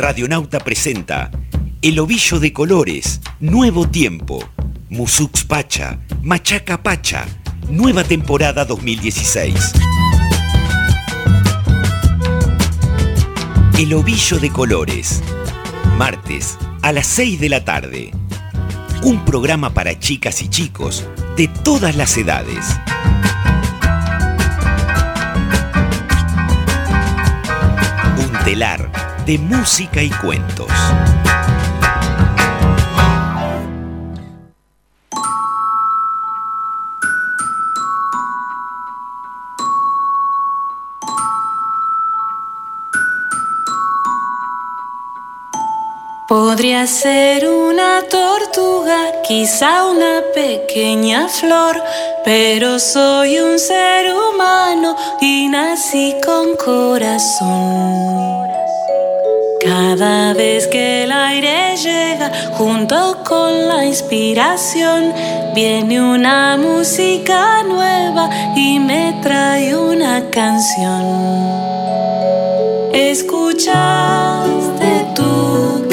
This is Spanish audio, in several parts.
Radionauta presenta El Ovillo de Colores, Nuevo Tiempo, Musux Pacha, Machaca Pacha, nueva temporada 2016. El Ovillo de Colores, martes a las 6 de la tarde. Un programa para chicas y chicos de todas las edades. Un telar de música y cuentos. Podría ser una tortuga, quizá una pequeña flor, pero soy un ser humano y nací con corazón. Cada vez que el aire llega, junto con la inspiración, viene una música nueva y me trae una canción. ¿Escuchaste tu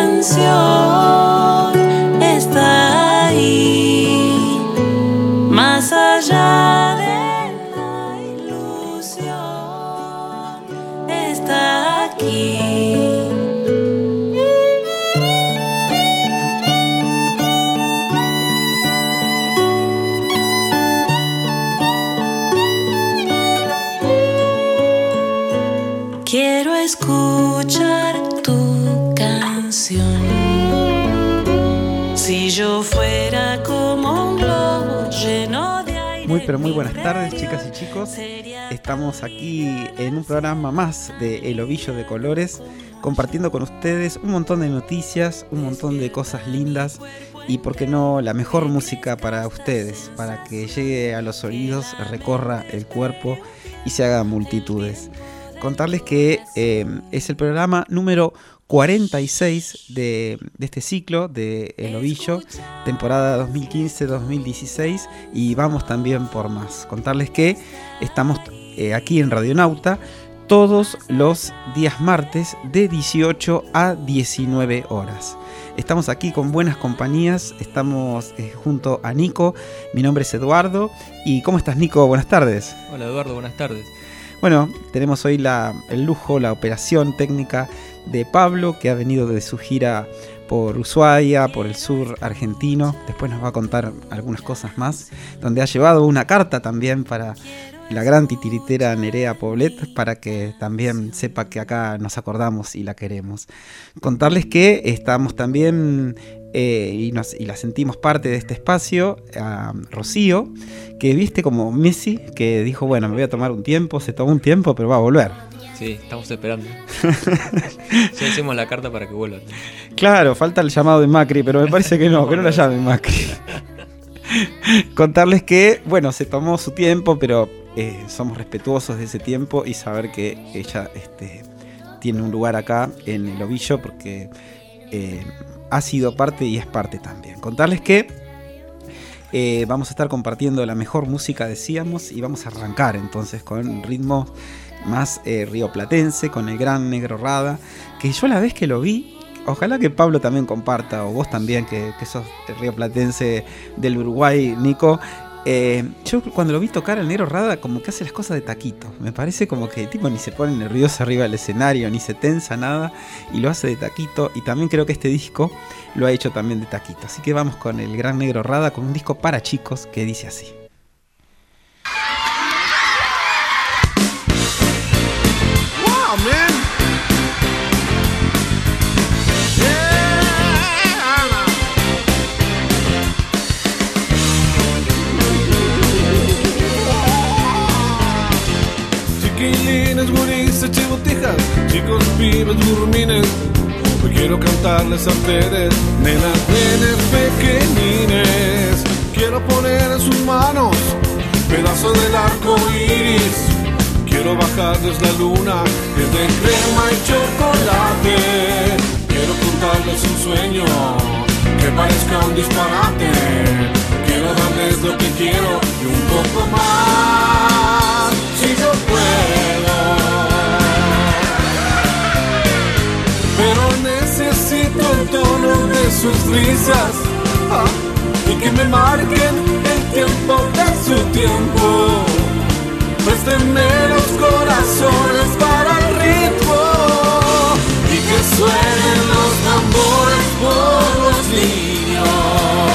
canción? Está ahí, más allá de la ilusión, está aquí. Quiero escuchar tu canción. Si yo fuera como un globo lleno de aire. Muy buenas tardes, chicas y chicos. Estamos aquí en un programa más de El Ovillo de Colores, compartiendo con ustedes un montón de noticias, un montón de cosas lindas y, por qué no, la mejor música para ustedes, para que llegue a los oídos, recorra el cuerpo y se haga multitudes. Contarles que es el programa número 46 de este ciclo de El Ovillo, temporada 2015-2016, y vamos también por más. Contarles que estamos aquí en Radionauta todos los días martes de 18 a 19 horas. Estamos aquí con buenas compañías, estamos junto a Nico. Mi nombre es Eduardo. ¿Y cómo estás, Nico? Buenas tardes. Hola, Eduardo, buenas tardes. Bueno, tenemos hoy el lujo, la operación técnica de Pablo, que ha venido de su gira por Ushuaia, por el sur argentino. Después nos va a contar algunas cosas más, donde ha llevado una carta también para la gran titiritera Nerea Poblet, para que también sepa que acá nos acordamos y la queremos. Contarles que estamos también y la sentimos parte de este espacio, a Rocío, que viste como Messi, que dijo, bueno, me voy a tomar un tiempo, se tomó un tiempo, pero va a volver. Sí, estamos esperando. Ya hicimos la carta para que vuelva. Claro, falta el llamado de Macri, pero me parece que no la llame Macri. Contarles que, bueno, se tomó su tiempo, pero somos respetuosos de ese tiempo y saber que ella tiene un lugar acá en El Ovillo, porque ha sido parte y es parte también. Contarles que vamos a estar compartiendo la mejor música, decíamos, y vamos a arrancar entonces con ritmo más rioplatense, con el Gran Negro Rada, que yo la vez que lo vi, ojalá que Pablo también comparta, o vos también, que sos rioplatense del Uruguay, Nico. Yo cuando lo vi tocar al Negro Rada, como que hace las cosas de taquito. Me parece como que el tipo ni se pone nervioso arriba del escenario, ni se tensa nada, y lo hace de taquito. Y también creo que este disco lo ha hecho también de taquito. Así que vamos con el Gran Negro Rada, con un disco para chicos que dice así. Wow, man. Chiquilines, gurises, chibotijas, chicos, pibes, gurmines. Hoy quiero cantarles a ustedes, nenas, nenes pequeñines. Quiero poner en sus manos pedazos del arco iris. Quiero bajarles la luna, que es de crema y chocolate. Quiero contarles un sueño que parezca un disparate. Quiero darles lo que quiero y un poco más, si yo puedo. Pero sus risas, y que me marquen el tiempo de su tiempo. Préstenme los corazones para el ritmo y que suenen los tambores por los niños.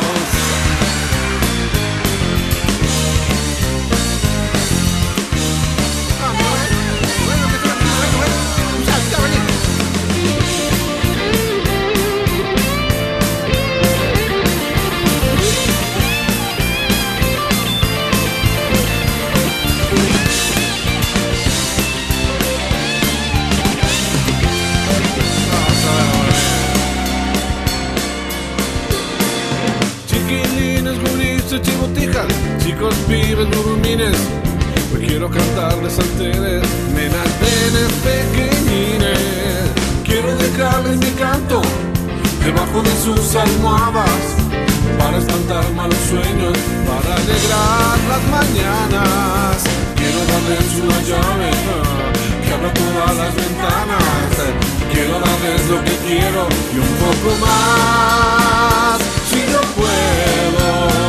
Chibotijas, chicos, pibes, gurumines, hoy quiero cantarles a ustedes, nenas, nenes pequeñines. Quiero dejarles mi canto debajo de sus almohadas, para espantar malos sueños, para alegrar las mañanas. Quiero darles una llave que abra todas las ventanas. Quiero darles lo que quiero y un poco más, si yo puedo.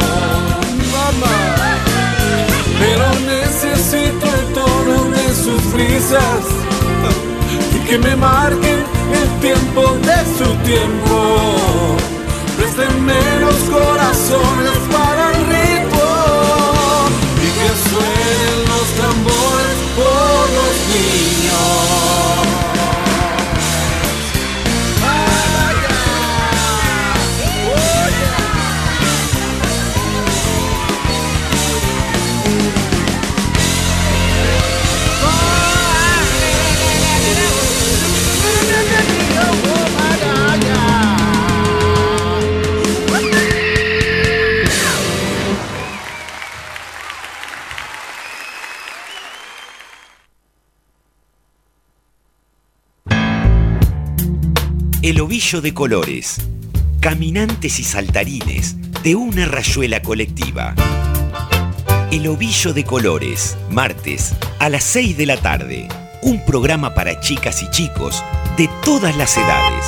Pero necesito el tono de sus risas y que me marquen el tiempo de su tiempo. Préstenme los corazones para el ritmo y que suenen los tambores por los niños. El ovillo de colores, caminantes y saltarines de una rayuela colectiva. El ovillo de colores, martes a las 6 de la tarde. Un programa para chicas y chicos de todas las edades.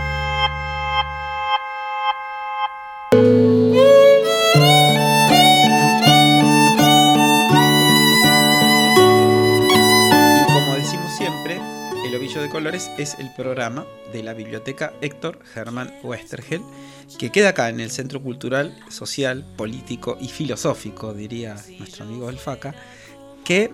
Y como decimos siempre, El Ovillo de Colores es el programa de la Biblioteca Héctor Germán Westergel, que queda acá en el Centro Cultural, Social, Político y Filosófico, diría nuestro amigo El Faca, que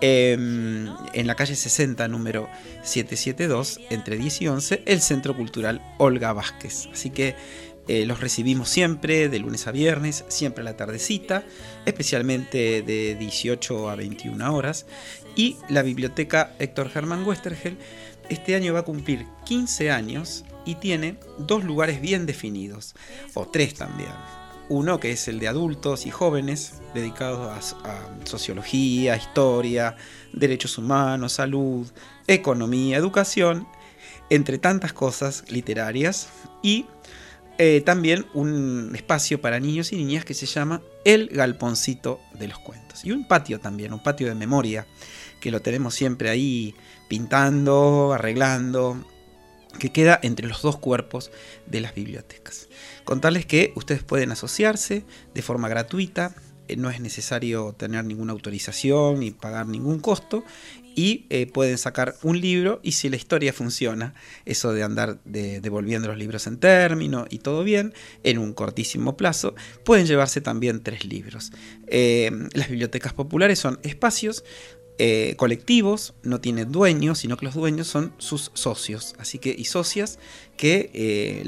en la calle 60, número 772, entre 10 y 11, el Centro Cultural Olga Vázquez. Así que los recibimos siempre, de lunes a viernes, siempre a la tardecita, especialmente de 18 a 21 horas. Y la Biblioteca Héctor Germán Westergel este año va a cumplir 15 años y tiene 2 lugares bien definidos, o 3 también. Uno que es el de adultos y jóvenes, dedicados a sociología, historia, derechos humanos, salud, economía, educación, entre tantas cosas literarias. Y también un espacio para niños y niñas que se llama El Galponcito de los Cuentos. Y un patio también, un patio de memoria, que lo tenemos siempre ahí pintando, arreglando, que queda entre los 2 cuerpos de las bibliotecas. Contarles que ustedes pueden asociarse de forma gratuita, no es necesario tener ninguna autorización ni pagar ningún costo, y pueden sacar un libro, y si la historia funciona, eso de andar devolviendo los libros en término y todo bien, en un cortísimo plazo, pueden llevarse también 3 libros. Las bibliotecas populares son espacios colectivos, no tienen dueños, sino que los dueños son sus socios, así que, y socias que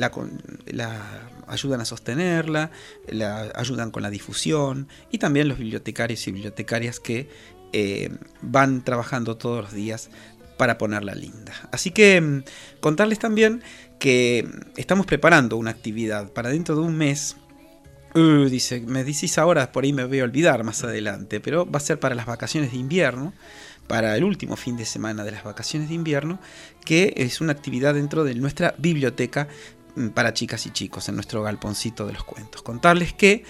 la ayudan a sostenerla, la ayudan con la difusión, y también los bibliotecarios y bibliotecarias que van trabajando todos los días para ponerla linda. Así que contarles también que estamos preparando una actividad para dentro de un mes. Dice, me decís ahora, por ahí me voy a olvidar más adelante, pero va a ser para las vacaciones de invierno, para el último fin de semana de las vacaciones de invierno, que es una actividad dentro de nuestra biblioteca para chicas y chicos, en nuestro Galponcito de los Cuentos. Contarles que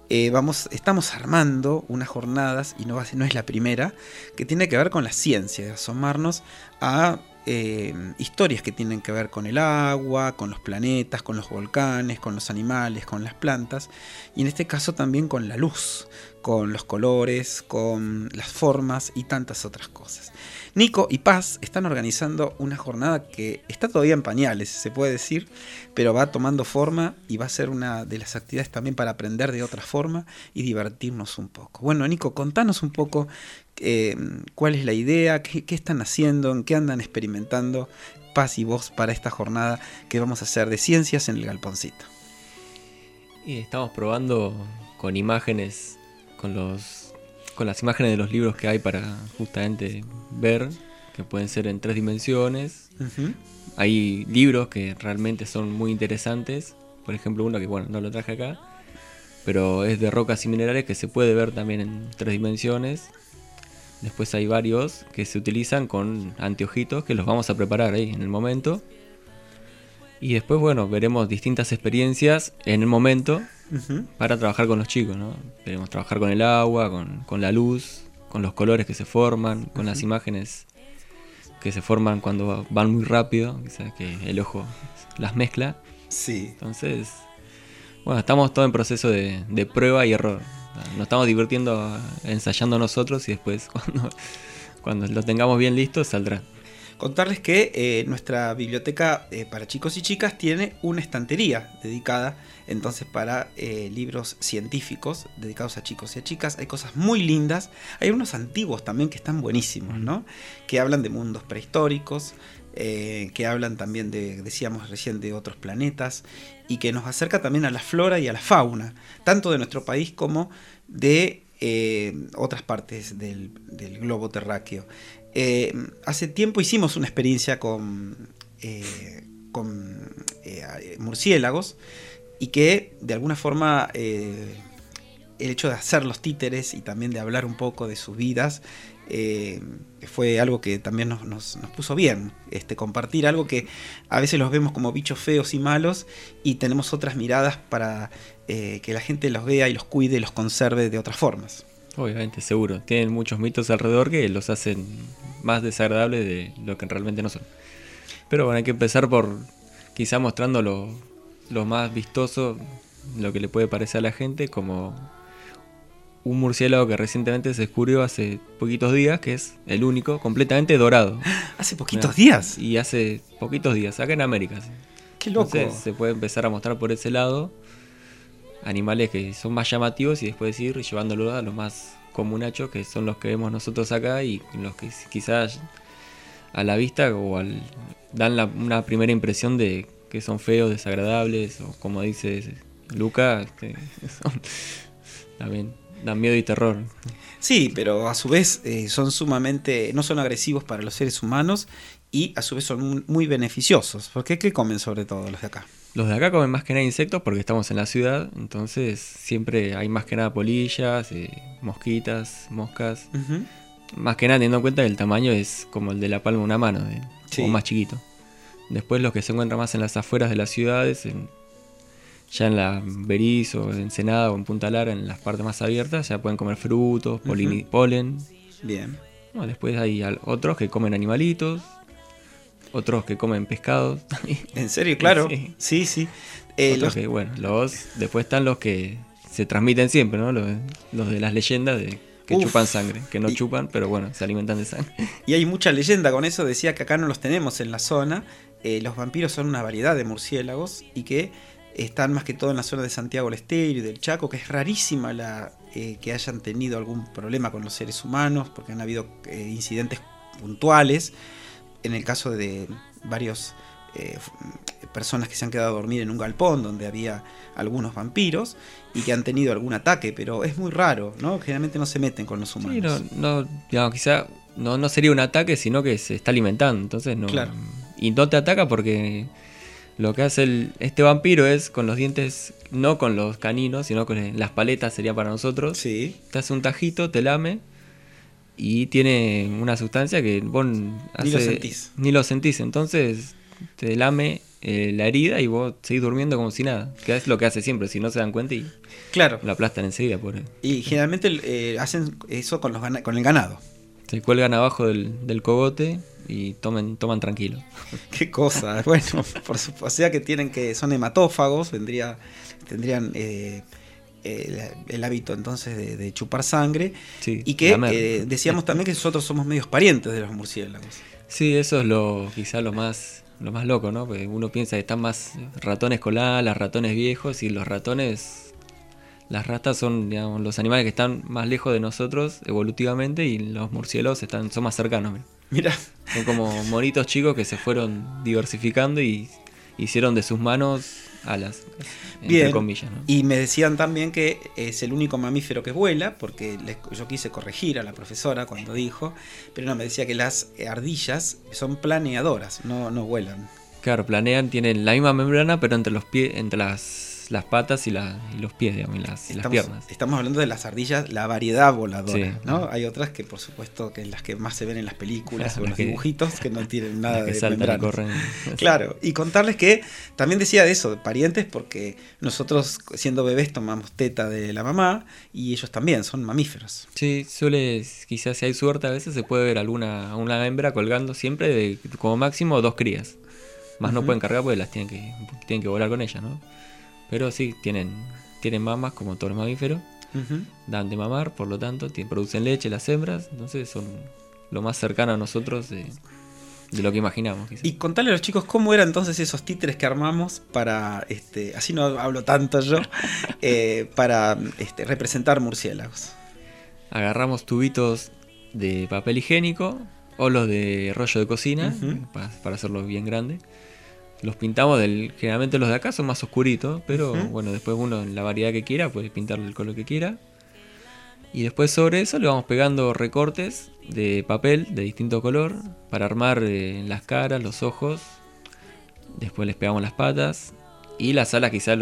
estamos armando unas jornadas, y no es la primera, que tiene que ver con la ciencia, de asomarnos a historias que tienen que ver con el agua, con los planetas, con los volcanes, con los animales, con las plantas, y en este caso también con la luz, con los colores, con las formas y tantas otras cosas. Nico y Paz están organizando una jornada que está todavía en pañales, se puede decir, pero va tomando forma y va a ser una de las actividades también para aprender de otra forma y divertirnos un poco. Bueno, Nico, contanos un poco cuál es la idea, qué están haciendo, en qué andan experimentando Paz y vos para esta jornada que vamos a hacer de ciencias en el Galponcito. Y estamos probando con imágenes, con las imágenes de los libros que hay para justamente ver, que pueden ser en 3 dimensiones. Uh-huh. Hay libros que realmente son muy interesantes, por ejemplo uno que bueno, no lo traje acá, pero es de rocas y minerales que se puede ver también en 3 dimensiones. Después hay varios que se utilizan con anteojitos que los vamos a preparar ahí en el momento. Y después, bueno, veremos distintas experiencias en el momento uh-huh. para trabajar con los chicos, ¿no? Queremos trabajar con el agua, con la luz, con los colores que se forman, con uh-huh. las imágenes que se forman cuando van muy rápido, quizás que el ojo las mezcla. Sí. Entonces, bueno, estamos todo en proceso de prueba y error. Nos estamos divirtiendo ensayando nosotros y después cuando lo tengamos bien listo saldrá. Contarles que nuestra biblioteca para chicos y chicas tiene una estantería dedicada entonces para libros científicos dedicados a chicos y a chicas. Hay cosas muy lindas, hay unos antiguos también que están buenísimos, ¿no? Que hablan de mundos prehistóricos, que hablan también decíamos recién, de otros planetas, y que nos acerca también a la flora y a la fauna, tanto de nuestro país como de otras partes del globo terráqueo. Hace tiempo hicimos una experiencia con murciélagos, y que de alguna forma el hecho de hacer los títeres y también de hablar un poco de sus vidas fue algo que también nos puso bien, compartir algo que a veces los vemos como bichos feos y malos, y tenemos otras miradas para que la gente los vea y los cuide y los conserve de otras formas. Obviamente, seguro. Tienen muchos mitos alrededor que los hacen más desagradables de lo que realmente no son. Pero bueno, hay que empezar por quizá mostrando lo más vistoso, lo que le puede parecer a la gente, como un murciélago que recientemente se descubrió hace poquitos días, que es el único, completamente dorado. ¿Hace poquitos días? Y hace poquitos días, acá en América. ¿Sí? ¡Qué loco! Entonces se puede empezar a mostrar por ese lado animales que son más llamativos y después ir llevándolo a los más comunachos, que son los que vemos nosotros acá y los que quizás a la vista dan una primera impresión de que son feos, desagradables, o como dice Luca, también dan miedo y terror. Sí, pero a su vez son no son agresivos para los seres humanos, y a su vez son muy beneficiosos. ¿Por qué comen sobre todo los de acá? Los de acá comen más que nada insectos porque estamos en la ciudad, entonces siempre hay más que nada polillas, mosquitas, moscas. Uh-huh. Más que nada teniendo en cuenta que el tamaño es como el de la palma de una mano, sí. O más chiquito. Después los que se encuentran más en las afueras de las ciudades, ya en la Berizo, en Ensenada o en Punta Lara, en las partes más abiertas, ya pueden comer frutos, uh-huh. polen. Bien. Bueno, después hay otros que comen animalitos. Otros que comen pescados. ¿En serio? Claro. Sí. Después están los que se transmiten siempre, ¿no? Los de las leyendas que chupan sangre. Que no chupan, pero bueno, se alimentan de sangre. Y hay mucha leyenda con eso. Decía que acá no los tenemos en la zona. Los vampiros son una variedad de murciélagos y que están más que todo en la zona de Santiago del Estero y del Chaco, que es rarísima que hayan tenido algún problema con los seres humanos, porque han habido incidentes puntuales. En el caso de varios personas que se han quedado a dormir en un galpón donde había algunos vampiros y que han tenido algún ataque, pero es muy raro, ¿no? Generalmente no se meten con los humanos. Sí, digamos, quizá no sería un ataque, sino que se está alimentando, entonces no. Claro. Y no te ataca porque lo que hace este vampiro es con los dientes, no con los caninos, sino con las paletas, sería para nosotros. Sí. Te hace un tajito, te lame. Y tiene una sustancia que vos ni lo sentís. Entonces te lame la herida y vos seguís durmiendo como si nada. Que es lo que hace siempre, si no se dan cuenta y claro, lo aplastan enseguida. Y generalmente hacen eso con el ganado. Se cuelgan abajo del cogote y toman tranquilo. Qué cosa. Bueno, por supuesto, o sea que son hematófagos, tendrían el hábito entonces de chupar sangre, Sí, y que lamer. decíamos también que nosotros somos medios parientes de los murciélagos. Sí, eso es quizá lo más loco, ¿no? Porque uno piensa que están más ratones coladas, ratones viejos, y las ratas son, digamos, los animales que están más lejos de nosotros evolutivamente, y los murciélagos son más cercanos. Mira, Son como monitos chicos que se fueron diversificando y hicieron de sus manos alas, entre bien. comillas, ¿no? Y me decían también que es el único mamífero que vuela, porque yo quise corregir a la profesora cuando dijo, pero no, me decía que las ardillas son planeadoras, no vuelan. Claro, planean, tienen la misma membrana, pero entre los pies, entre las patas y los pies, digamos, y las piernas. Estamos hablando de las ardillas, la variedad voladora, Sí. ¿no? Hay otras que, por supuesto, que las que más se ven en las películas o en los que- dibujitos, que no tienen nada Las que de saltan y membranas. corren. Claro, y contarles que también decía de eso, de parientes, porque nosotros siendo bebés tomamos teta de la mamá y ellos también son mamíferos. Sí, quizás si hay suerte a veces se puede ver una hembra colgando siempre de como máximo 2 crías. Más no Ujú. pueden cargar porque las tienen que volar con ellas, ¿no? Pero sí, tienen mamas como todos los mamíferos, Ujú. dan de mamar, por lo tanto producen leche las hembras, entonces son lo más cercano a nosotros de lo que imaginamos. Quizás. Y contarle a los chicos cómo eran entonces esos títeres que armamos para, así no hablo tanto yo, para representar murciélagos. Agarramos tubitos de papel higiénico o los de rollo de cocina, Ujú. para hacerlos bien grandes. Los pintamos generalmente los de acá son más oscuritos, pero Ujú. bueno, después uno en la variedad que quiera puede pintarle el color que quiera. Y después sobre eso le vamos pegando recortes de papel de distinto color para armar las caras, los ojos. Después les pegamos las patas y las alas, quizás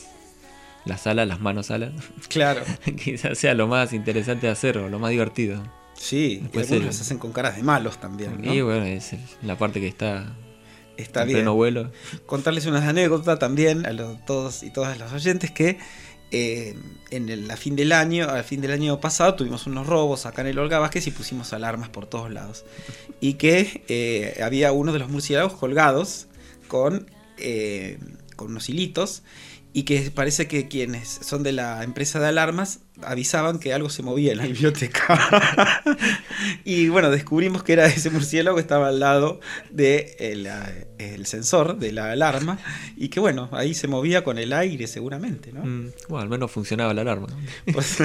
las manos alas, Claro, quizás sea lo más interesante de hacer o lo más divertido. sí, y Después algunos los hacen con caras de malos también, ¿no? Y bueno, es la parte que está Está en bien. pleno vuelo. Contarles una anécdota también a todos y todas los oyentes que al fin del año pasado tuvimos unos robos acá en el Olga Vázquez y pusimos alarmas por todos lados. Y que había uno de los murciélagos colgados con unos hilitos, y que parece que quienes son de la empresa de alarmas avisaban que algo se movía en la biblioteca. Y bueno, descubrimos que era ese murciélago que estaba al lado del el sensor de la alarma, y que bueno, ahí se movía con el aire seguramente, ¿no? Bueno, al menos funcionaba la alarma. Pues,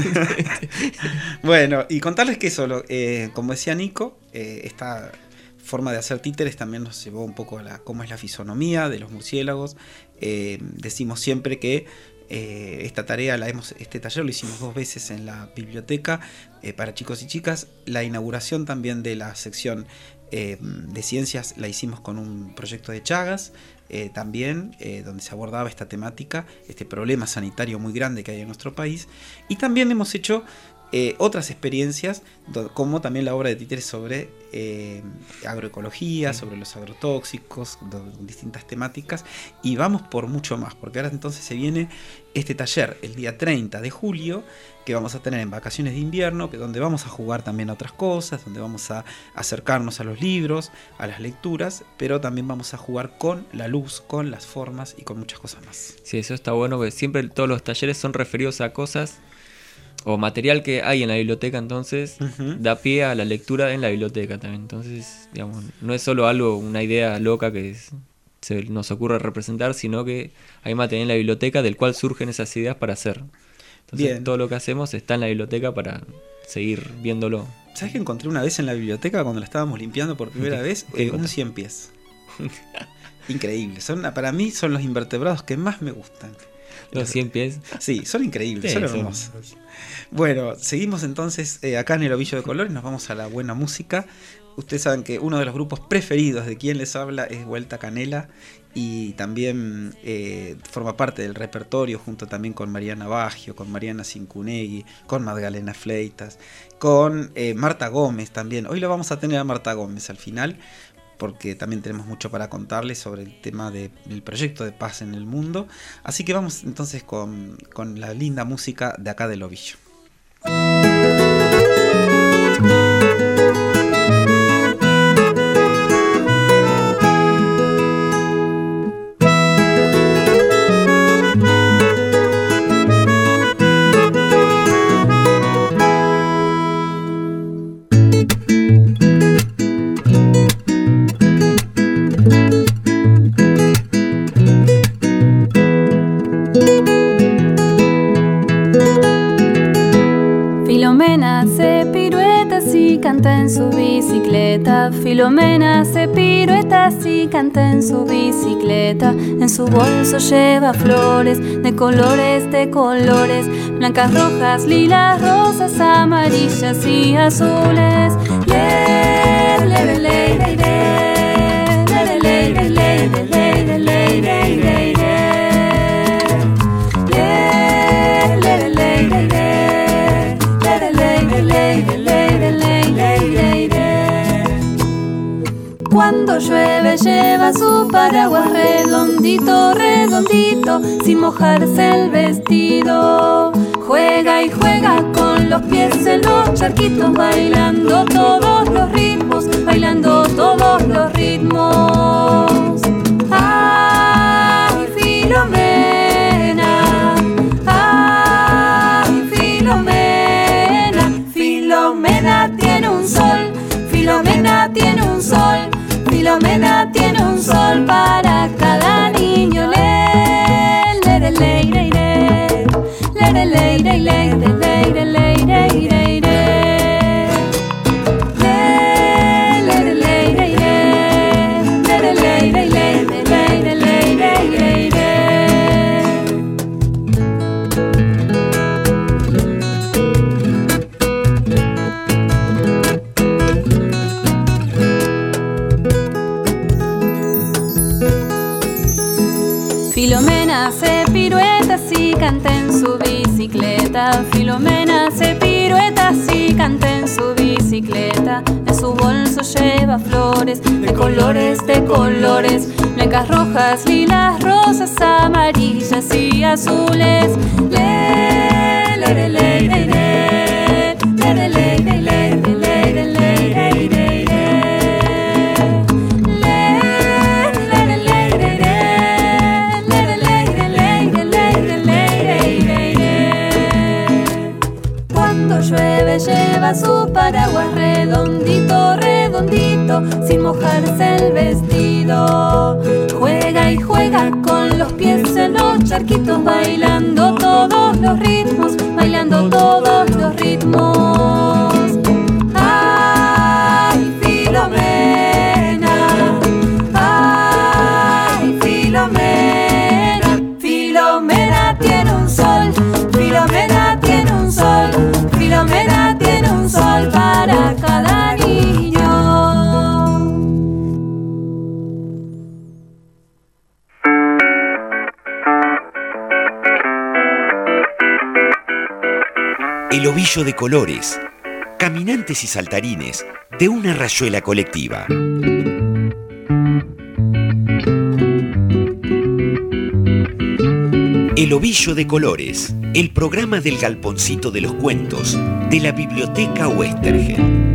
bueno, y contarles que eso, como decía Nico, esta forma de hacer títeres también nos llevó un poco a cómo es la fisonomía de los murciélagos. Decimos siempre que esta tarea este taller lo hicimos 2 veces en la biblioteca para chicos y chicas. La inauguración también de la sección de ciencias la hicimos con un proyecto de Chagas, también donde se abordaba esta temática, este problema sanitario muy grande que hay en nuestro país. Y también hemos hecho otras experiencias, como también la obra de títeres sobre agroecología, sobre los agrotóxicos, distintas temáticas, y vamos por mucho más, porque ahora entonces se viene este taller el día 30 de julio, que vamos a tener en vacaciones de invierno, donde vamos a jugar también a otras cosas, donde vamos a acercarnos a los libros, a las lecturas, pero también vamos a jugar con la luz, con las formas y con muchas cosas más. Sí, eso está bueno, porque siempre todos los talleres son referidos a cosas o material que hay en la biblioteca, entonces Ujú. da pie a la lectura en la biblioteca también. Entonces, digamos, no es solo una idea loca que se nos ocurre representar, sino que hay material en la biblioteca del cual surgen esas ideas para hacer. Entonces, Bien. todo lo que hacemos está en la biblioteca para seguir viéndolo. ¿Sabes que encontré una vez en la biblioteca cuando la estábamos limpiando por primera vez? ¿Qué Un encontraste? 100 pies. Increíble. Para mí son los invertebrados que más me gustan. Los 100 pies. Sí, son increíbles, Sí, son son- hermosos. Bueno, seguimos entonces acá en el Ovillo de Colores, nos vamos a la buena música. Ustedes saben que uno de los grupos preferidos de quien les habla es Vuelta Canela, y también forma parte del repertorio junto también con Mariana Baggio, con Mariana Cincunegui, con Magdalena Fleitas, con Marta Gómez también. Hoy la vamos a tener a Marta Gómez al final, porque también tenemos mucho para contarles sobre el tema del proyecto de paz en el mundo. Así que vamos entonces con la linda música de acá del Ovillo. bicicleta, Filomena se piruetas y canta en su bicicleta. En su bolso lleva flores, de colores, blancas, rojas, lilas, rosas, amarillas y azules. Cuando llueve lleva su paraguas redondito, redondito, sin mojarse el vestido. Juega y juega con los pies en los charquitos, bailando todos los ritmos, bailando todos los ritmos. ¡Ay, Filomena! ¡Ay, Filomena! Filomena tiene un sol, Filomena tiene un sol, Filomena tiene un sol para cada niño. Filomena se pirueta y canta en su bicicleta. Filomena se pirueta y canta en su bicicleta. En su bolso lleva flores, de colores, blancas, rojas, lilas, rosas, amarillas y azules. Llueve, lleva su paraguas redondito, redondito, sin mojarse el vestido. Juega y juega con los pies en los charquitos, bailando todos los ritmos, bailando todos los ritmos. ¡Ay, Filomena! ¡Ay, Filomena! Filomena tiene un sol, Filomena tiene un sol, Filomena tiene un sol para cada niño. El ovillo de colores, caminantes y saltarines de una rayuela colectiva. El ovillo de colores, el programa del galponcito de los cuentos de la Biblioteca Westergen.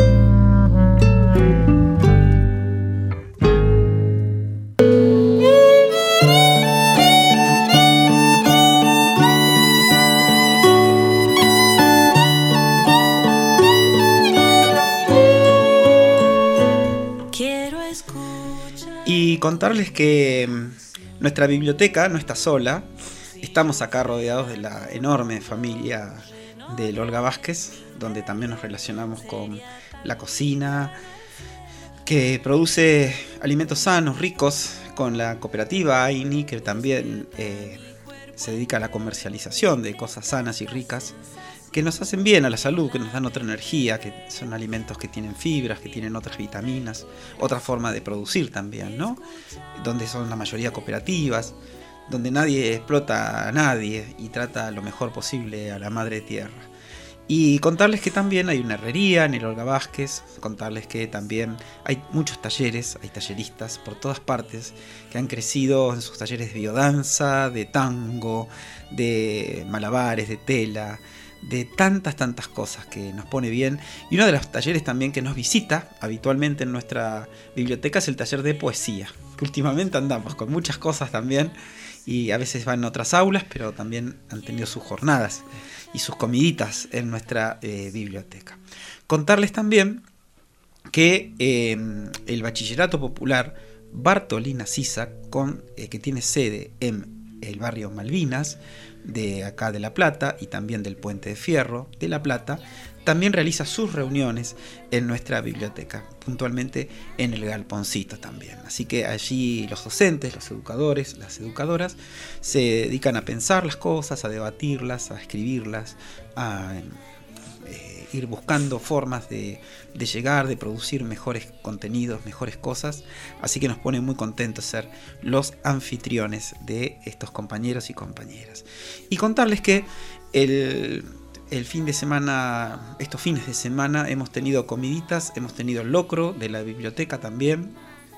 Y contarles que nuestra biblioteca no está sola. Estamos acá rodeados de la enorme familia del Olga Vázquez, donde también nos relacionamos con la cocina, que produce alimentos sanos, ricos, con la cooperativa AINI, que también se dedica a la comercialización de cosas sanas y ricas, que nos hacen bien a la salud, que nos dan otra energía, que son alimentos que tienen fibras, que tienen otras vitaminas, otra forma de producir también, ¿no? Donde son la mayoría cooperativas, donde nadie explota a nadie y trata lo mejor posible a la madre tierra. Y contarles que también hay una herrería en el Olga Vázquez, contarles que también hay muchos talleres, hay talleristas por todas partes que han crecido en sus talleres de biodanza, de tango, de malabares, de tela, de tantas cosas que nos pone bien. Y uno de los talleres también que nos visita habitualmente en nuestra biblioteca es el taller de poesía, que últimamente andamos con muchas cosas también, y a veces van en otras aulas, pero también han tenido sus jornadas y sus comiditas en nuestra biblioteca. Contarles también que el Bachillerato Popular Bartolina Sisa, que tiene sede en el barrio Malvinas, de acá de La Plata y también del Puente de Fierro de La Plata, también realiza sus reuniones en nuestra biblioteca, puntualmente en el Galponcito también. Así que allí los docentes, los educadores, las educadoras se dedican a pensar las cosas, a debatirlas, a escribirlas, a ir buscando formas de llegar, de producir mejores contenidos, mejores cosas. Así que nos pone muy contentos ser los anfitriones de estos compañeros y compañeras. Y contarles que el fin de semana, estos fines de semana, hemos tenido comiditas, hemos tenido locro de la biblioteca también.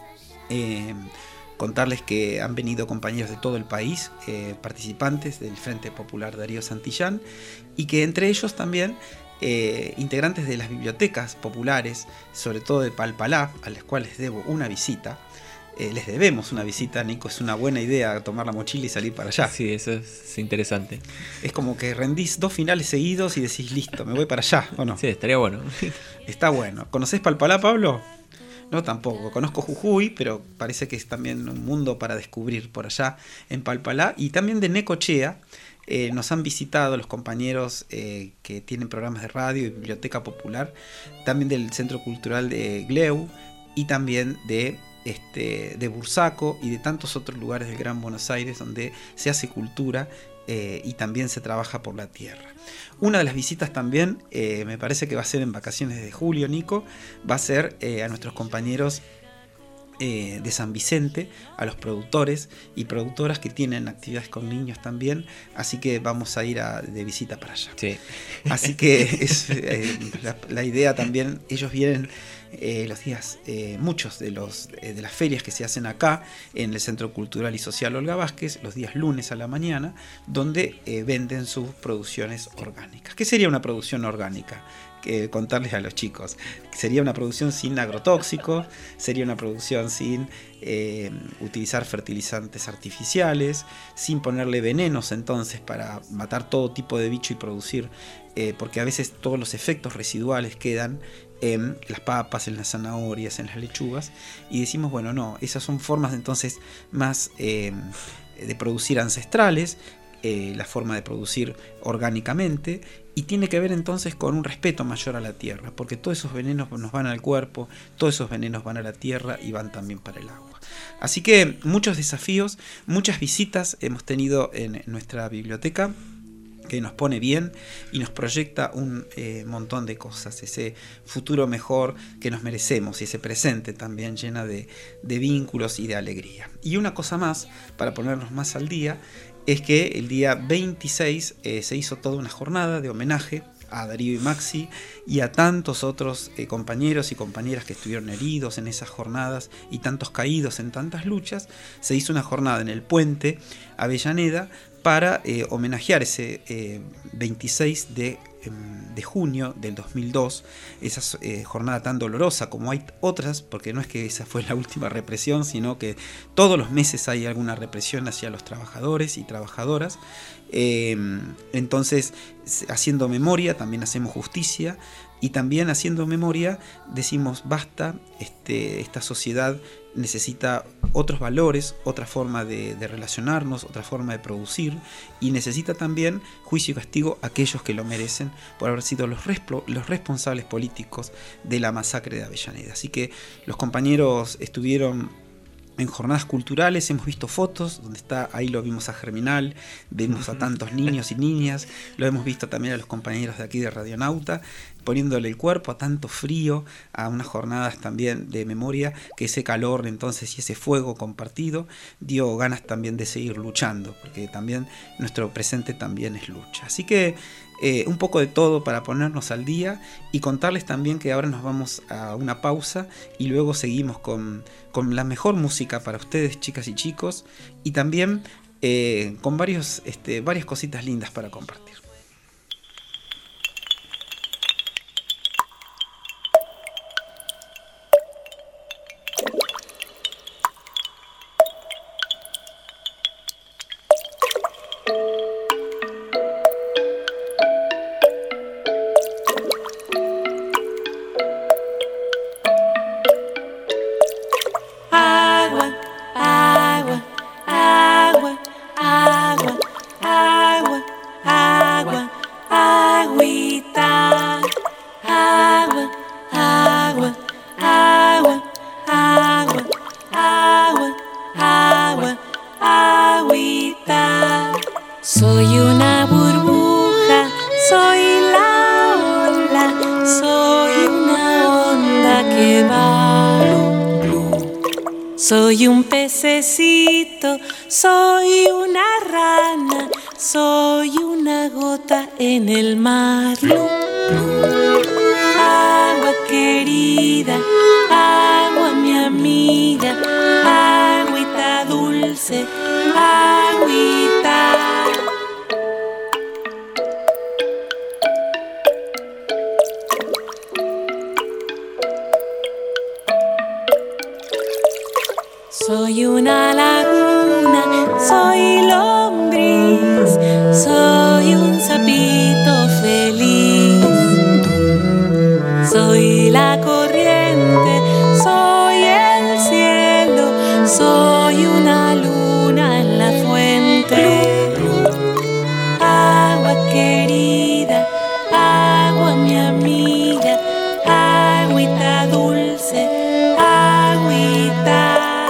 Contarles que han venido compañeros de todo el país, participantes del Frente Popular Darío Santillán, y que entre ellos también integrantes de las bibliotecas populares, sobre todo de Palpalá, a las cuales debo una visita. Les debemos una visita, Nico. Es una buena idea tomar la mochila y salir para allá. Sí, eso es interesante. Es como que rendís 2 finales seguidos y decís, listo, me voy para allá, ¿o no? Sí, estaría bueno. Está bueno. ¿Conocés Palpalá, Pablo? No, tampoco. Conozco Jujuy, pero parece que es también un mundo para descubrir por allá en Palpalá. Y también de Necochea. Nos han visitado los compañeros que tienen programas de radio y biblioteca popular, también del Centro Cultural de Gleu y también de Bursaco y de tantos otros lugares del Gran Buenos Aires donde se hace cultura y también se trabaja por la tierra. Una de las visitas también, me parece que va a ser en vacaciones de julio, Nico, va a ser a nuestros compañeros de San Vicente, a los productores y productoras que tienen actividades con niños también, así que vamos a ir de visita para allá. Sí. Así que es la idea también. Ellos vienen los días, muchos de las ferias que se hacen acá en el Centro Cultural y Social Olga Vázquez, los días lunes a la mañana, donde venden sus producciones orgánicas. ¿Qué sería una producción orgánica? Contarles a los chicos. Sería una producción sin agrotóxicos, sería una producción sin utilizar fertilizantes artificiales, sin ponerle venenos entonces para matar todo tipo de bicho y producir, porque a veces todos los efectos residuales quedan en las papas, en las zanahorias, en las lechugas, y decimos, bueno, no, esas son formas entonces más de producir ancestrales, la forma de producir orgánicamente, y tiene que ver entonces con un respeto mayor a la tierra, porque todos esos venenos nos van al cuerpo, todos esos venenos van a la tierra y van también para el agua. Así que muchos desafíos, muchas visitas hemos tenido en nuestra biblioteca, que nos pone bien y nos proyecta un montón de cosas, ese futuro mejor que nos merecemos y ese presente también llena de vínculos y de alegría. Y una cosa más, para ponernos más al día, es que el día 26 se hizo toda una jornada de homenaje a Darío y Maxi y a tantos otros compañeros y compañeras que estuvieron heridos en esas jornadas y tantos caídos en tantas luchas. Se hizo una jornada en el Puente Avellaneda para homenajear ese 26 de junio del 2002, esa jornada tan dolorosa como hay otras, porque no es que esa fue la última represión, sino que todos los meses hay alguna represión hacia los trabajadores y trabajadoras. Entonces, haciendo memoria, también hacemos justicia, y también haciendo memoria decimos basta, esta sociedad necesita otros valores, otra forma de relacionarnos, otra forma de producir, y necesita también juicio y castigo a aquellos que lo merecen por haber sido los responsables políticos de la masacre de Avellaneda. Así que los compañeros estuvieron en jornadas culturales, hemos visto fotos donde está, ahí lo vimos a Germinal, vemos a tantos niños y niñas, lo hemos visto también a los compañeros de aquí de Radionauta, poniéndole el cuerpo a tanto frío, a unas jornadas también de memoria, que ese calor entonces y ese fuego compartido dio ganas también de seguir luchando, porque también nuestro presente también es lucha. Así que un poco de todo para ponernos al día y contarles también que ahora nos vamos a una pausa y luego seguimos con la mejor música para ustedes, chicas y chicos, y también con varias cositas lindas para compartir. Agua, agua, agua, agua, agua. Soy un pececito, soy una rana, soy una gota en el mar. Agua querida, agua mi amiga, agüita dulce, agüita. Soy una laguna, soy lombriz, soy un sapito feliz. Soy la corriente, soy el cielo, soy una luna en la fuente. Agua querida, agua mi amiga, agüita dulce, agüita.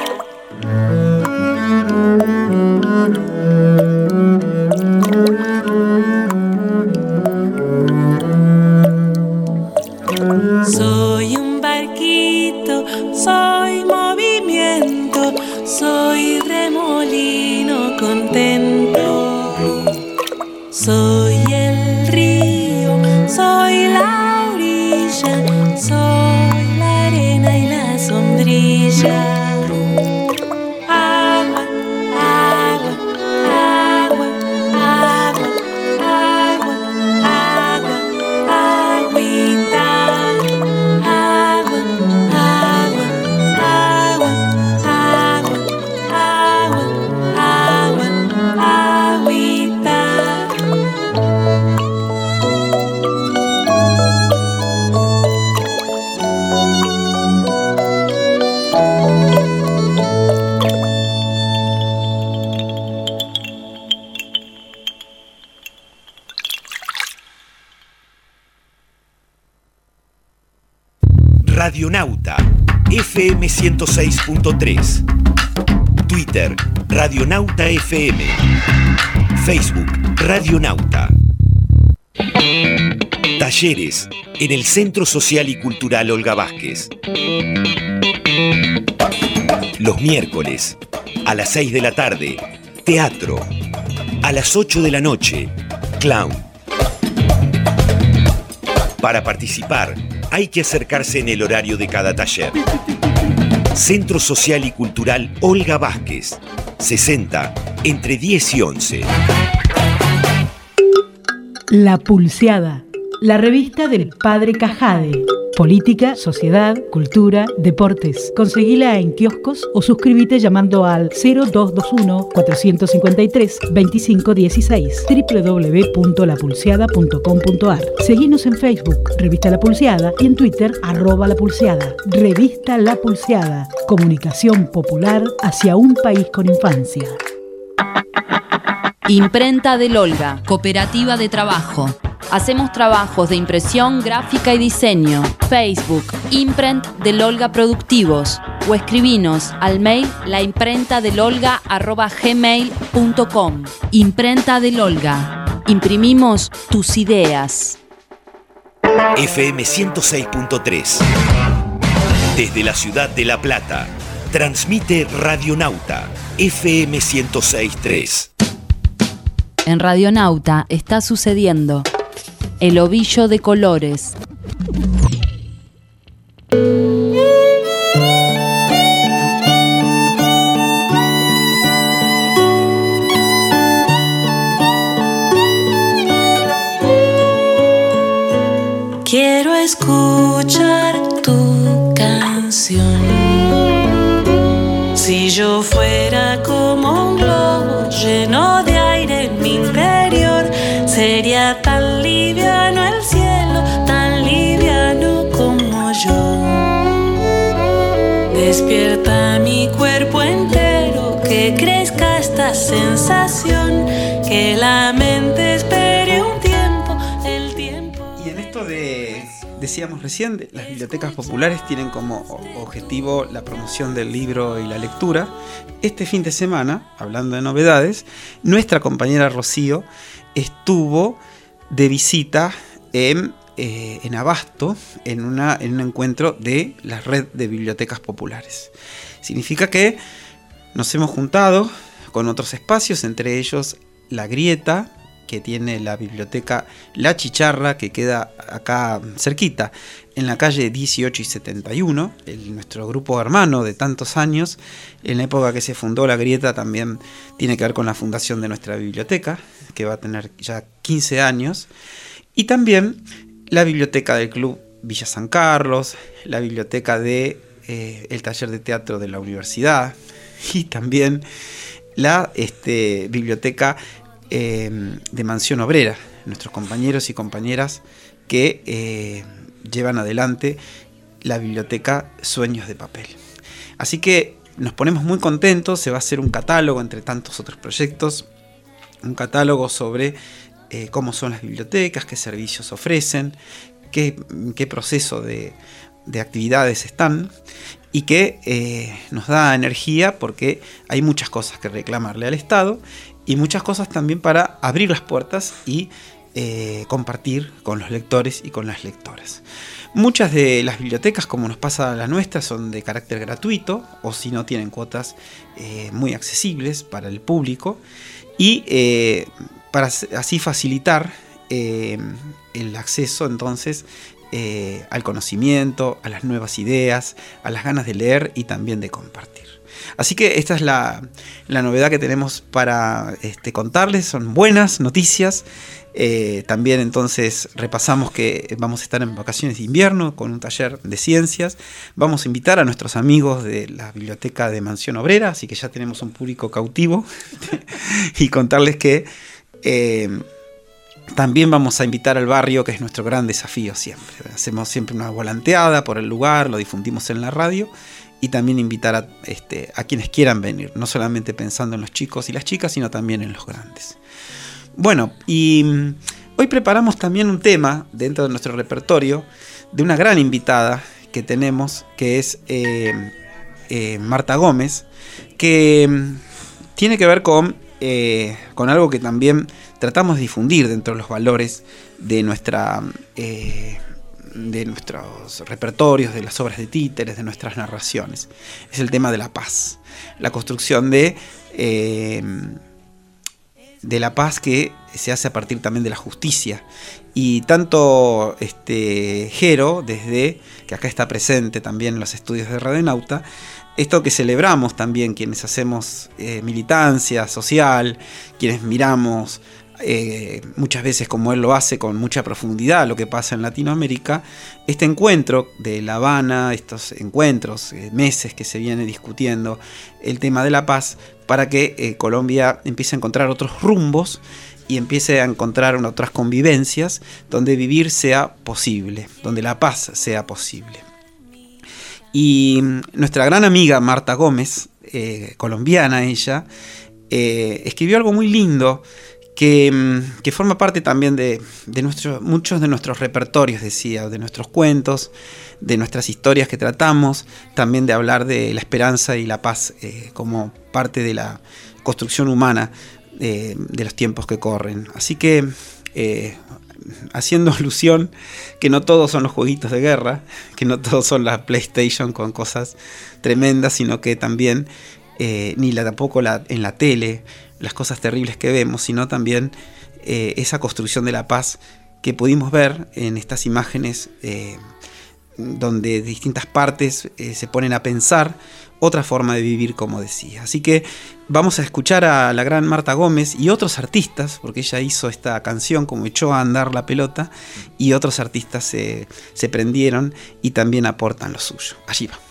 Soy un barquito, soy movimiento, soy remolino contento. Soy el río, soy la orilla, soy la arena y la sombrilla. Agua, agua, agua, agua, agua, agua, agüita. Agua, agua, agua, agua, agua, agua, agüita. Radionauta FM 106.3, Twitter Radionauta FM, Facebook Radionauta. Talleres en el Centro Social y Cultural Olga Vázquez. Los miércoles a las 6 de la tarde, teatro. A las 8 de la noche, clown. Para participar, hay que acercarse en el horario de cada taller. Centro Social y Cultural Olga Vázquez, 60, entre 10 y 11. La Pulseada, la revista del Padre Cajade. Política, sociedad, cultura, deportes. Conseguila en kioscos o suscríbete llamando al 0221-453-2516 www.lapulseada.com.ar. Seguinos en Facebook, Revista La Pulseada, y en Twitter, @lapulseada. Revista La Pulseada. Comunicación popular hacia un país con infancia. Imprenta del Olga, cooperativa de trabajo. Hacemos trabajos de impresión, gráfica y diseño. Facebook, Imprent del Olga Productivos. O escribinos al mail laimprentadelolga@gmail.com. Imprenta del Olga. Imprimimos tus ideas. FM 106.3. Desde la ciudad de La Plata, transmite Radionauta FM 106.3. En Radionauta está sucediendo El Ovillo de Colores. Quiero escuchar tu canción. Si yo fuera como un globo lleno de aire en mi interior, sería tan liviano el cielo, tan liviano como yo. Despierta mi cuerpo entero, que crezca esta sensación, que la mente espere un tiempo, el tiempo. Y en esto decíamos recién, las bibliotecas populares tienen como objetivo la promoción del libro y la lectura. Este fin de semana, hablando de novedades, nuestra compañera Rocío estuvo de visita en en Abasto en un encuentro de la red de bibliotecas populares. Significa que nos hemos juntado con otros espacios, entre ellos La Grieta, que tiene la biblioteca La Chicharra, que queda acá cerquita, en la calle 18 y 71, nuestro grupo hermano de tantos años. En la época que se fundó La Grieta también tiene que ver con la fundación de nuestra biblioteca, que va a tener ya 15 años. Y también la biblioteca del Club Villa San Carlos, la biblioteca de el taller de teatro de la universidad, y también la biblioteca de Mansión Obrera, nuestros compañeros y compañeras que llevan adelante la biblioteca Sueños de Papel. Así que nos ponemos muy contentos. Se va a hacer un catálogo entre tantos otros proyectos, un catálogo sobre cómo son las bibliotecas, qué servicios ofrecen, qué proceso de actividades están, y que nos da energía porque hay muchas cosas que reclamarle al Estado y muchas cosas también para abrir las puertas y compartir con los lectores y con las lectoras. Muchas de las bibliotecas, como nos pasa a la nuestra, son de carácter gratuito, o si no, tienen cuotas muy accesibles para el público, y para así facilitar el acceso entonces al conocimiento, a las nuevas ideas, a las ganas de leer y también de compartir. Así que esta es la novedad que tenemos para contarles. Son buenas noticias. También entonces repasamos que vamos a estar en vacaciones de invierno con un taller de ciencias. Vamos a invitar a nuestros amigos de la biblioteca de Mansión Obrera, así que ya tenemos un público cautivo. Y contarles que también vamos a invitar al barrio, que es nuestro gran desafío siempre. Hacemos siempre una volanteada por el lugar, lo difundimos en la radio, y también invitar a quienes quieran venir, no solamente pensando en los chicos y las chicas, sino también en los grandes. Bueno, y hoy preparamos también un tema dentro de nuestro repertorio de una gran invitada que tenemos, que es Marta Gómez, que tiene que ver con algo que también tratamos de difundir dentro de los valores de nuestros repertorios, de las obras de títeres, de nuestras narraciones. Es el tema de la paz, la construcción de la paz que se hace a partir también de la justicia. Y tanto Jero, desde que acá está presente también en los estudios de Radionauta, esto que celebramos también quienes hacemos militancia social, quienes miramos muchas veces, como él lo hace, con mucha profundidad lo que pasa en Latinoamérica, este encuentro de La Habana, estos encuentros, meses que se viene discutiendo el tema de la paz, para que Colombia empiece a encontrar otros rumbos y empiece a encontrar otras convivencias donde vivir sea posible, donde la paz sea posible. Y nuestra gran amiga Marta Gómez, colombiana ella, escribió algo muy lindo que forma parte también de muchos de nuestros repertorios, decía, de nuestros cuentos, de nuestras historias que tratamos, también de hablar de la esperanza y la paz como parte de la construcción humana de los tiempos que corren. Así que, haciendo alusión que no todos son los jueguitos de guerra, que no todos son la PlayStation con cosas tremendas, sino que también tampoco en la tele las cosas terribles que vemos, sino también esa construcción de la paz que pudimos ver en estas imágenes donde distintas partes se ponen a pensar otra forma de vivir, como decía. Así que vamos a escuchar a la gran Marta Gómez y otros artistas, porque ella hizo esta canción como echó a andar la pelota, y otros artistas se prendieron y también aportan lo suyo. Allí va.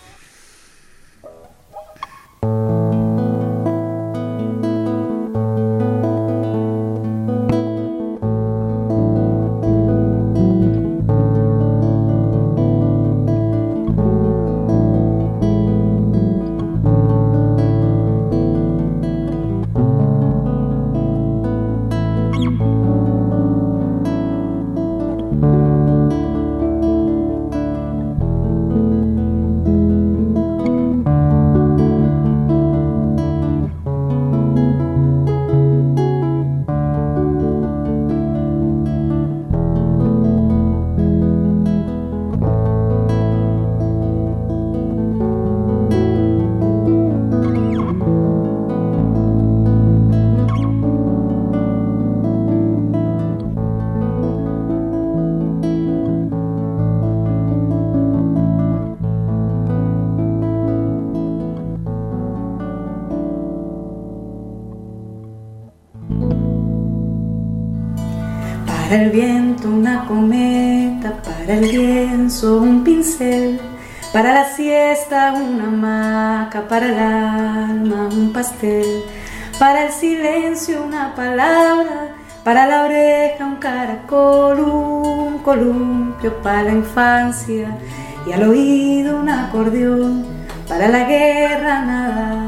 Para el viento una cometa, para el lienzo un pincel, para la siesta una hamaca, para el alma un pastel, para el silencio una palabra, para la oreja un caracol, un columpio para la infancia y al oído un acordeón, para la guerra nada.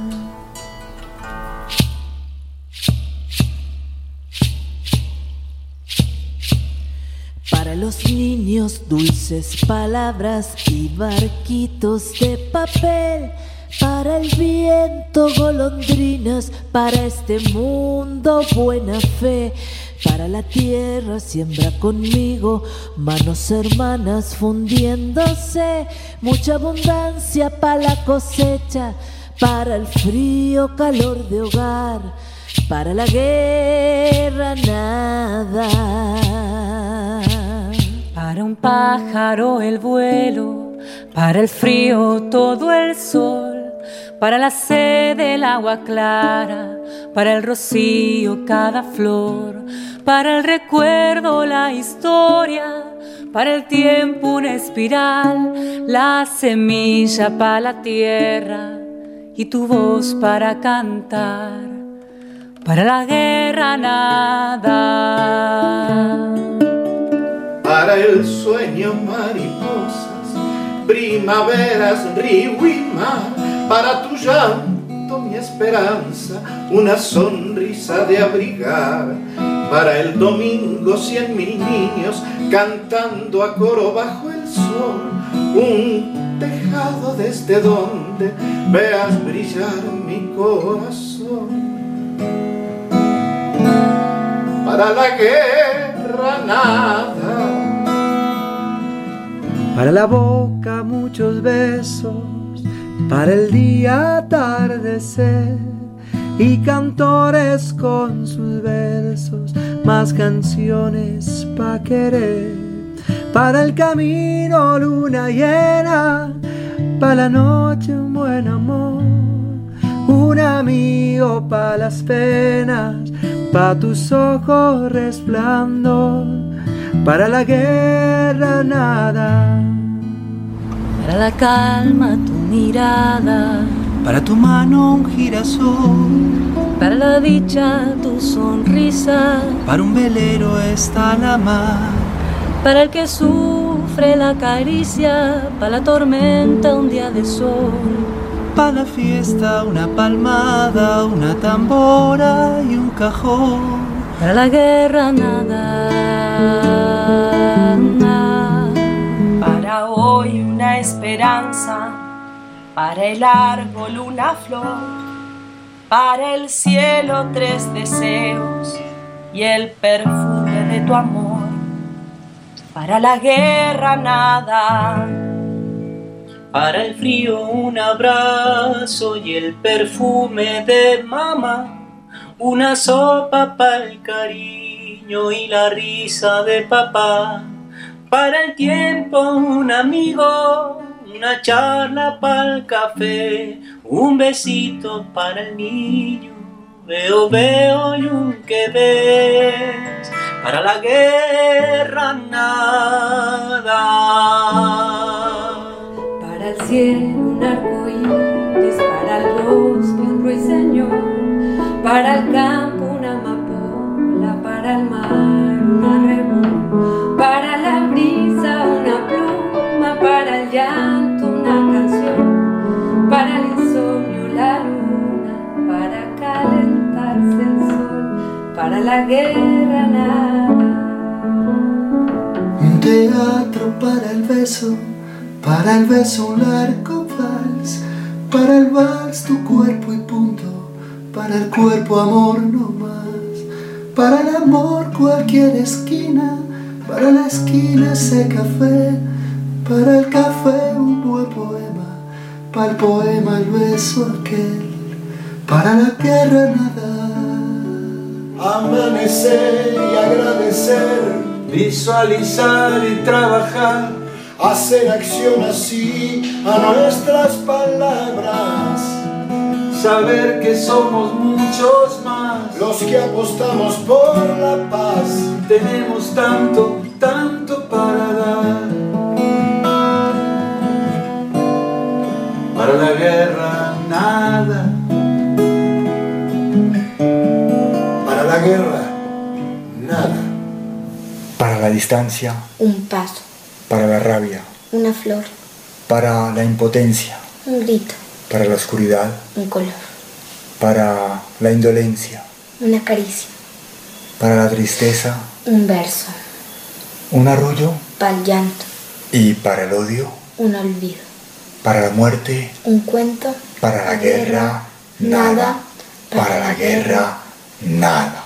Para los niños dulces palabras y barquitos de papel, para el viento golondrinas, para este mundo buena fe, para la tierra siembra conmigo, manos hermanas fundiéndose, mucha abundancia para la cosecha, para el frío calor de hogar, para la guerra nada. Para un pájaro el vuelo, para el frío todo el sol, para la sed el agua clara, para el rocío cada flor, para el recuerdo la historia, para el tiempo una espiral, la semilla para la tierra y tu voz para cantar, para la guerra nada. Para el sueño mariposas, primaveras, río y mar, para tu llanto mi esperanza, una sonrisa de abrigar, para el domingo 100.000 niños cantando a coro bajo el sol, un tejado desde donde veas brillar mi corazón. Para la guerra nada. Para la boca muchos besos, para el día atardecer, y cantores con sus versos, más canciones pa' querer. Para el camino luna llena, para la noche un buen amor, un amigo pa' las penas, pa' tus ojos resplandor, para la guerra nada. Para la calma tu mirada, para tu mano un girasol, para la dicha tu sonrisa, para un velero está la mar, para el que sufre la caricia, para la tormenta un día de sol, para la fiesta una palmada, una tambora y un cajón, para la guerra nada. Para hoy una esperanza, para el árbol una flor, para el cielo 3 deseos y el perfume de tu amor, para la guerra nada, para el frío un abrazo y el perfume de mamá, una sopa para el cariño y la risa de papá, para el tiempo un amigo, una charla para el café, un besito para el niño, veo, veo y un que ves, para la guerra nada. Para el cielo un arcoíris, para el bosque un ruiseñor, para el campo una amapola, para el mar un arrebol, para la brisa una pluma, para el llanto una canción, para el insomnio la luna, para calentarse el sol, para la guerra nada. Un teatro para el beso un largo vals, para el vals tu cuerpo y punto, para el cuerpo amor no más, para el amor cualquier esquina, para la esquina ese café, para el café un buen poema, para el poema el beso aquel, para la guerra nada. Amanecer y agradecer, visualizar y trabajar, hacer acción así a nuestras palabras, saber que somos muchos más los que apostamos por la paz. Tenemos tanto, tanto para dar. Para la guerra nada. Para la guerra nada. Para la distancia un paso. Para la rabia una flor. Para la impotencia un grito. Para la oscuridad un color. Para la indolencia una caricia. Para la tristeza un verso. Un arrullo. Para el llanto. Y para el odio un olvido. Para la muerte un cuento. Para la guerra nada. Para la guerra nada.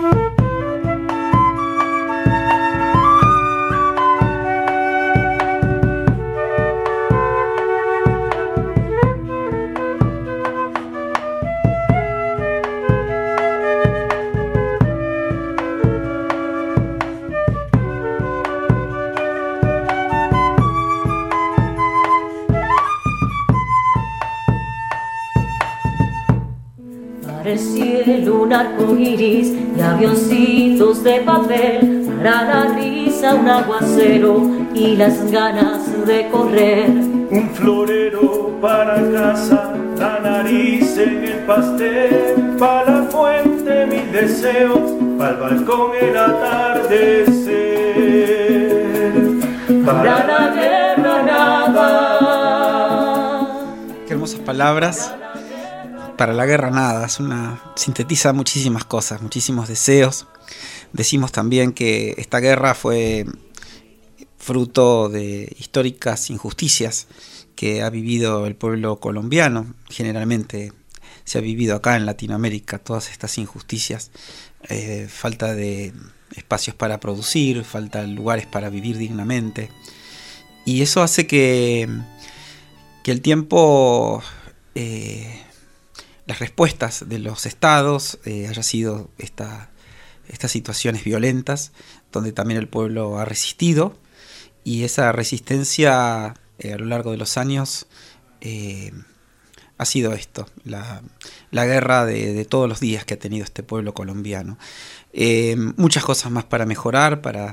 Para el cielo un arco iris y avioncitos de papel, para la risa un aguacero y las ganas de correr. Un florero para casa, la nariz en el pastel, para la fuente mis deseos, para el balcón el atardecer. Para la guerra nada. Qué hermosas palabras. Para la guerra nada, sintetiza muchísimas cosas, muchísimos deseos. Decimos también que esta guerra fue fruto de históricas injusticias que ha vivido el pueblo colombiano. Generalmente se ha vivido acá en Latinoamérica todas estas injusticias, falta de espacios para producir, falta de lugares para vivir dignamente. Y eso hace que el tiempo... las respuestas de los estados haya sido estas situaciones violentas, donde también el pueblo ha resistido, y esa resistencia a lo largo de los años ha sido esto, la guerra de todos los días que ha tenido este pueblo colombiano. Muchas cosas más para mejorar, para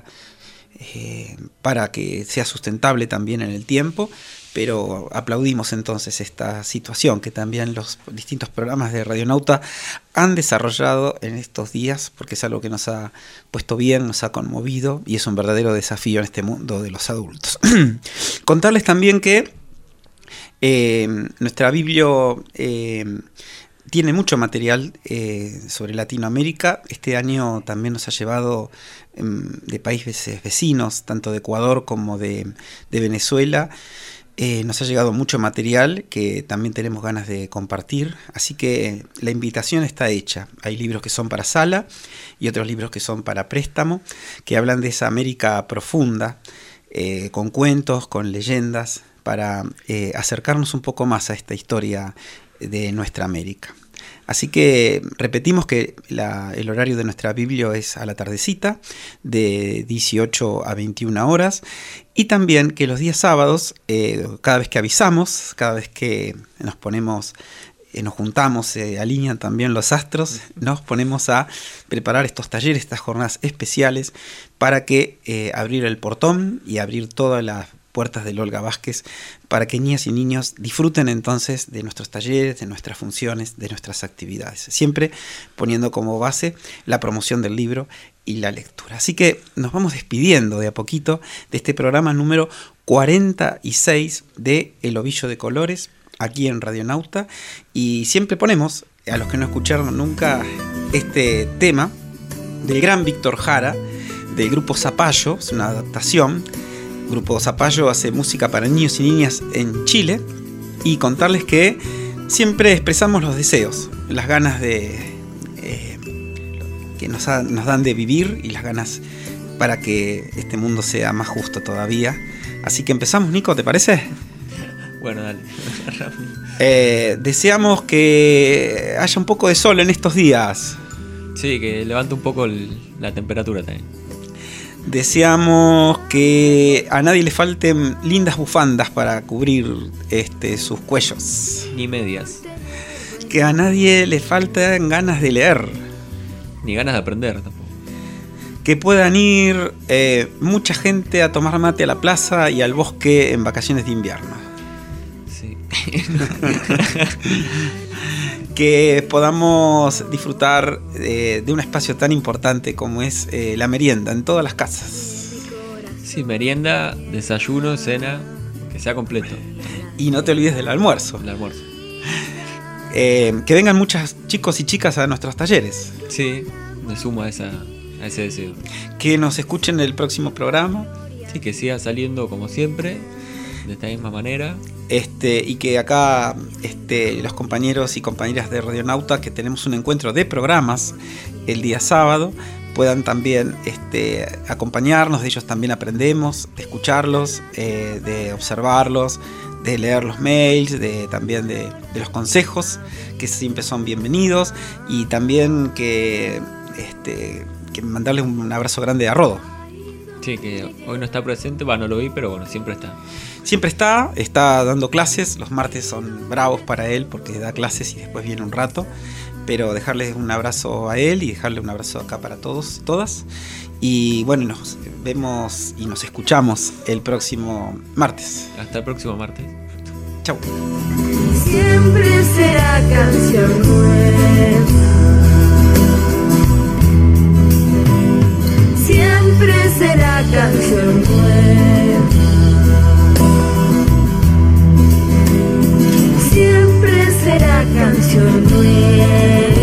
que sea sustentable también en el tiempo, pero aplaudimos entonces esta situación que también los distintos programas de Radionauta han desarrollado en estos días, porque es algo que nos ha puesto bien, nos ha conmovido y es un verdadero desafío en este mundo de los adultos. Contarles también que nuestra Biblia tiene mucho material sobre Latinoamérica. Este año también nos ha llevado de países vecinos, tanto de Ecuador como de Venezuela. Nos ha llegado mucho material que también tenemos ganas de compartir, así que la invitación está hecha. Hay libros que son para sala y otros libros que son para préstamo, que hablan de esa América profunda, con cuentos, con leyendas, para acercarnos un poco más a esta historia de nuestra América. Así que repetimos que el horario de nuestra Biblia es a la tardecita, de 18 a 21 horas, y también que los días sábados, cada vez que avisamos, cada vez que nos juntamos, se alinean también los astros, nos ponemos a preparar estos talleres, estas jornadas especiales, para que abrir el portón y abrir todas las puertas del Olga Vázquez, para que niñas y niños disfruten entonces de nuestros talleres, de nuestras funciones, de nuestras actividades, siempre poniendo como base la promoción del libro y la lectura. Así que nos vamos despidiendo de a poquito de este programa número 46 de El Ovillo de Colores, aquí en Radionauta, y siempre ponemos, a los que no escucharon nunca, este tema del gran Víctor Jara, del grupo Zapallo. Es una adaptación. Grupo Zapallo hace música para niños y niñas en Chile, y contarles que siempre expresamos los deseos, las ganas que nos dan de vivir y las ganas para que este mundo sea más justo todavía. Así que empezamos, Nico, ¿te parece? Bueno, dale. Deseamos que haya un poco de sol en estos días. Sí, que levante un poco la temperatura también. Deseamos que a nadie le falten lindas bufandas para cubrir sus cuellos. Ni medias. que a nadie le faltan ganas de leer. Ni ganas de aprender tampoco. Que puedan ir mucha gente a tomar mate a la plaza y al bosque en vacaciones de invierno. Sí. Que podamos disfrutar de un espacio tan importante como es la merienda en todas las casas. Sí, merienda, desayuno, cena, que sea completo. Y no te olvides del almuerzo. El almuerzo. Que vengan muchos chicos y chicas a nuestros talleres. Sí, me sumo a ese deseo. Que nos escuchen el próximo programa. Sí, que siga saliendo como siempre, de esta misma manera. Y que acá los compañeros y compañeras de Radionauta, que tenemos un encuentro de programas el día sábado, puedan también acompañarnos. De ellos también aprendemos, de escucharlos, de observarlos, de leer los mails, también de los consejos, que siempre son bienvenidos. Y también que mandarles un abrazo grande a Rodo. Sí, que hoy no está presente, no lo vi, pero bueno, siempre está. Siempre está dando clases. Los martes son bravos para él porque da clases y después viene un rato. Pero dejarles un abrazo a él y dejarle un abrazo acá para todos, todas. Y bueno, nos vemos y nos escuchamos el próximo martes. Hasta el próximo martes. Chau. Siempre será canción nueva. Siempre será canción nueva. Siempre será canción nueva.